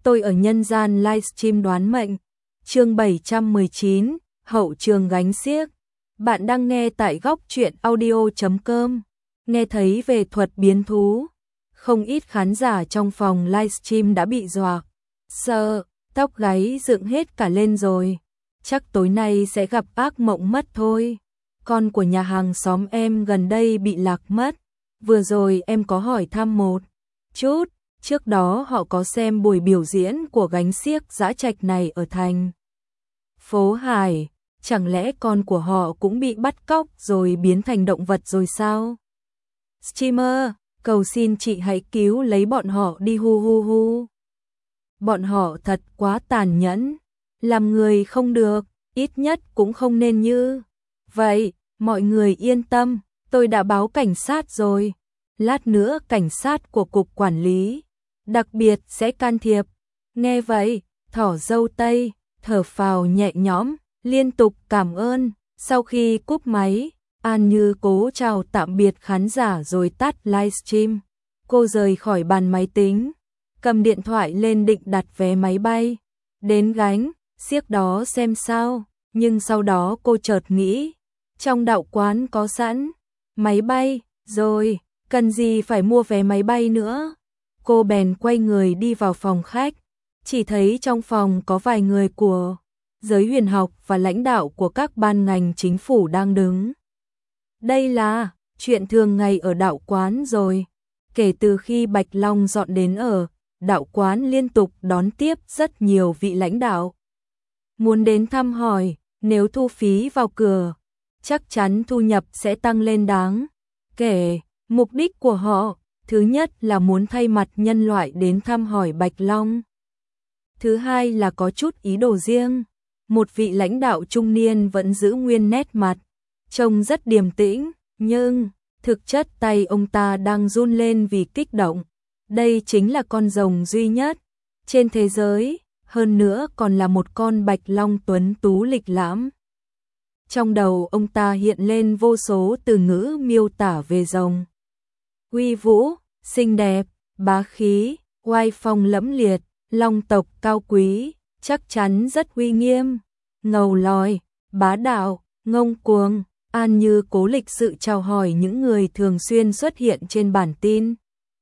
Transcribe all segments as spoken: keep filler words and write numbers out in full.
Tôi ở nhân gian livestream đoán mệnh. Chương bảy trăm mười chín, hậu trường gánh xiếc. Bạn đang nghe tại góc truyện audio chấm com. Nghe thấy về thuật biến thú, không ít khán giả trong phòng livestream đã bị dọa sợ, tóc gáy dựng hết cả lên rồi. Chắc tối nay sẽ gặp ác mộng mất thôi. Con của nhà hàng xóm em gần đây bị lạc mất. Vừa rồi em có hỏi thăm một chút, trước đó họ có xem buổi biểu diễn của gánh xiếc dã trạch này ở thành phố Hải. Chẳng lẽ con của họ cũng bị bắt cóc rồi biến thành động vật rồi sao? Streamer, cầu xin chị hãy cứu lấy bọn họ đi hu hu hu. Bọn họ thật quá tàn nhẫn. Làm người không được, ít nhất cũng không nên như vậy. Mọi người yên tâm, tôi đã báo cảnh sát rồi. Lát nữa cảnh sát của cục quản lý đặc biệt sẽ can thiệp. Nghe vậy, thỏ dâu tây thở phào nhẹ nhõm, liên tục cảm ơn. Sau khi cúp máy, An Như cố chào tạm biệt khán giả rồi tắt livestream. Cô rời khỏi bàn máy tính, cầm điện thoại lên định đặt vé máy bay đến gánh xiếc đó xem sao. Nhưng sau đó cô chợt nghĩ, trong đạo quán có sẵn máy bay rồi, cần gì phải mua vé máy bay nữa. Cô bèn quay người đi vào phòng khách, chỉ thấy trong phòng có vài người của giới huyền học và lãnh đạo của các ban ngành chính phủ đang đứng. Đây là chuyện thường ngày ở đạo quán rồi. Kể từ khi Bạch Long dọn đến ở, đạo quán liên tục đón tiếp rất nhiều vị lãnh đạo muốn đến thăm hỏi. Nếu thu phí vào cửa, chắc chắn thu nhập sẽ tăng lên đáng kể. Mục đích của họ, thứ nhất là muốn thay mặt nhân loại đến thăm hỏi Bạch Long. Thứ hai là có chút ý đồ riêng. Một vị lãnh đạo trung niên vẫn giữ nguyên nét mặt, trông rất điềm tĩnh, nhưng thực chất tay ông ta đang run lên vì kích động. Đây chính là con rồng duy nhất trên thế giới, hơn nữa còn là một con bạch long tuấn tú lịch lãm. Trong đầu ông ta hiện lên vô số từ ngữ miêu tả về rồng: uy vũ, xinh đẹp, bá khí, oai phong lẫm liệt, long tộc cao quý, chắc chắn rất uy nghiêm, ngầu lòi, bá đạo, ngông cuồng. An Như cố lịch sự chào hỏi những người thường xuyên xuất hiện trên bản tin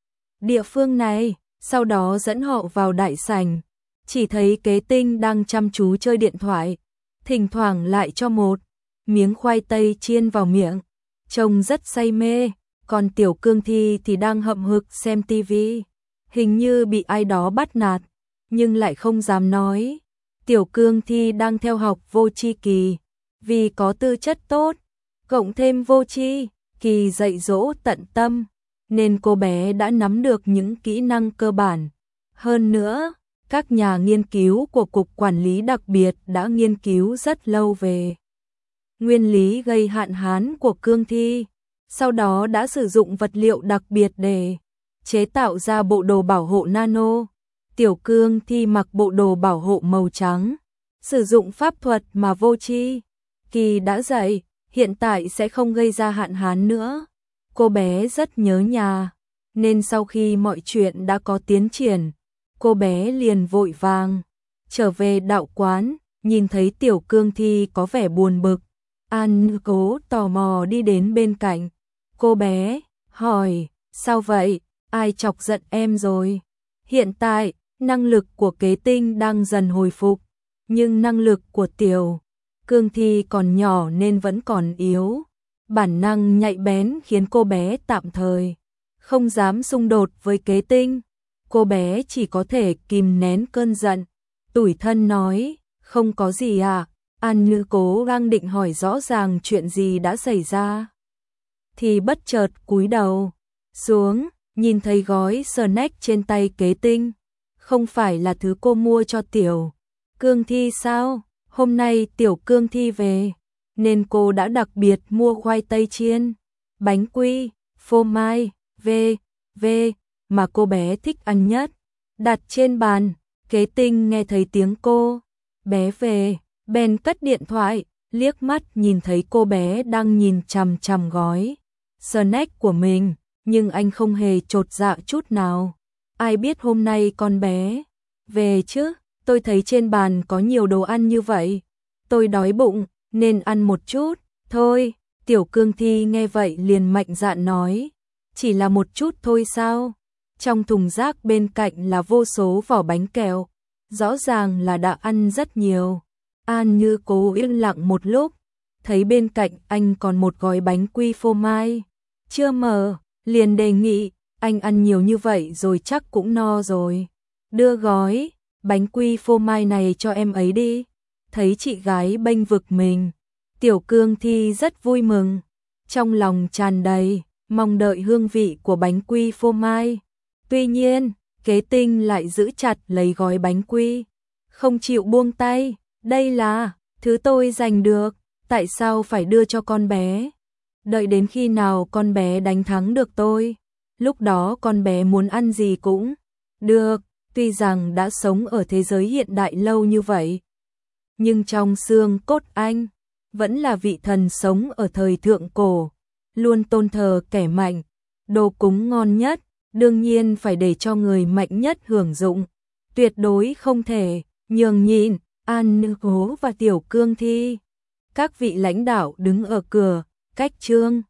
địa phương này, sau đó dẫn họ vào đại sảnh. Chỉ thấy Kế Tinh đang chăm chú chơi điện thoại, thỉnh thoảng lại cho một miếng khoai tây chiên vào miệng, trông rất say mê. Còn Tiểu Cương Thi thì đang hậm hực xem tivi, hình như bị ai đó bắt nạt, nhưng lại không dám nói. Tiểu Cương Thi đang theo học Vô Chi Kỳ, vì có tư chất tốt, cộng thêm Vô Chi Kỳ dạy dỗ tận tâm, nên cô bé đã nắm được những kỹ năng cơ bản. Hơn nữa, các nhà nghiên cứu của Cục Quản lý đặc biệt đã nghiên cứu rất lâu về nguyên lý gây hạn hán của Cương Thi, sau đó đã sử dụng vật liệu đặc biệt để chế tạo ra bộ đồ bảo hộ nano. Tiểu Cương Thi mặc bộ đồ bảo hộ màu trắng, sử dụng pháp thuật mà Vô Chi Kỳ đã dạy, hiện tại sẽ không gây ra hạn hán nữa. Cô bé rất nhớ nhà, nên sau khi mọi chuyện đã có tiến triển, cô bé liền vội vàng trở về đạo quán. Nhìn thấy Tiểu Cương Thi có vẻ buồn bực, An cố tò mò đi đến bên cạnh cô bé, hỏi: sao vậy, ai chọc giận em rồi? Hiện tại, năng lực của Kế Tinh đang dần hồi phục, nhưng năng lực của Tiểu Cương Thi còn nhỏ nên vẫn còn yếu. Bản năng nhạy bén khiến cô bé tạm thời không dám xung đột với Kế Tinh. Cô bé chỉ có thể kìm nén cơn giận, tủi thân nói: không có gì à. An Như cố gắng định hỏi rõ ràng chuyện gì đã xảy ra, thì bất chợt cúi đầu xuống, nhìn thấy gói snack trên tay Kế Tinh. Không phải là thứ cô mua cho Tiểu Cương Thi sao? Hôm nay Tiểu Cương Thi về, nên cô đã đặc biệt mua khoai tây chiên, bánh quy, phô mai, v, v mà cô bé thích ăn nhất, đặt trên bàn. Kế Tinh nghe thấy tiếng cô bé về, bèn cất điện thoại, liếc mắt nhìn thấy cô bé đang nhìn chằm chằm gói snack của mình, nhưng anh không hề chột dạ chút nào. Ai biết hôm nay con bé Về chứ, tôi thấy trên bàn có nhiều đồ ăn như vậy. Tôi đói bụng, nên ăn một chút. Thôi, Tiểu Cương Thi nghe vậy liền mạnh dạn nói. Chỉ là một chút thôi sao? Trong thùng rác bên cạnh là vô số vỏ bánh kẹo. Rõ ràng là đã ăn rất nhiều. An Như cố yên lặng một lúc. Thấy bên cạnh anh còn một gói bánh quy phô mai. Chưa mở, liền đề nghị. Anh ăn nhiều như vậy rồi chắc cũng no rồi. Đưa gói bánh quy phô mai này cho em ấy đi. Thấy chị gái bênh vực mình, Tiểu Cương Thi rất vui mừng, trong lòng tràn đầy mong đợi hương vị của bánh quy phô mai. Tuy nhiên, Kế Tinh lại giữ chặt lấy gói bánh quy, không chịu buông tay. Đây là thứ tôi giành được, tại sao phải đưa cho con bé? Đợi đến khi nào con bé đánh thắng được tôi, lúc đó con bé muốn ăn gì cũng được. Tuy rằng đã sống ở thế giới hiện đại lâu như vậy, nhưng trong xương cốt anh vẫn là vị thần sống ở thời thượng cổ, luôn tôn thờ kẻ mạnh. Đồ cúng ngon nhất, đương nhiên phải để cho người mạnh nhất hưởng dụng, tuyệt đối không thể nhường nhịn. An Như Cố và Tiểu Cương Thi, các vị lãnh đạo đứng ở cửa, cách Trương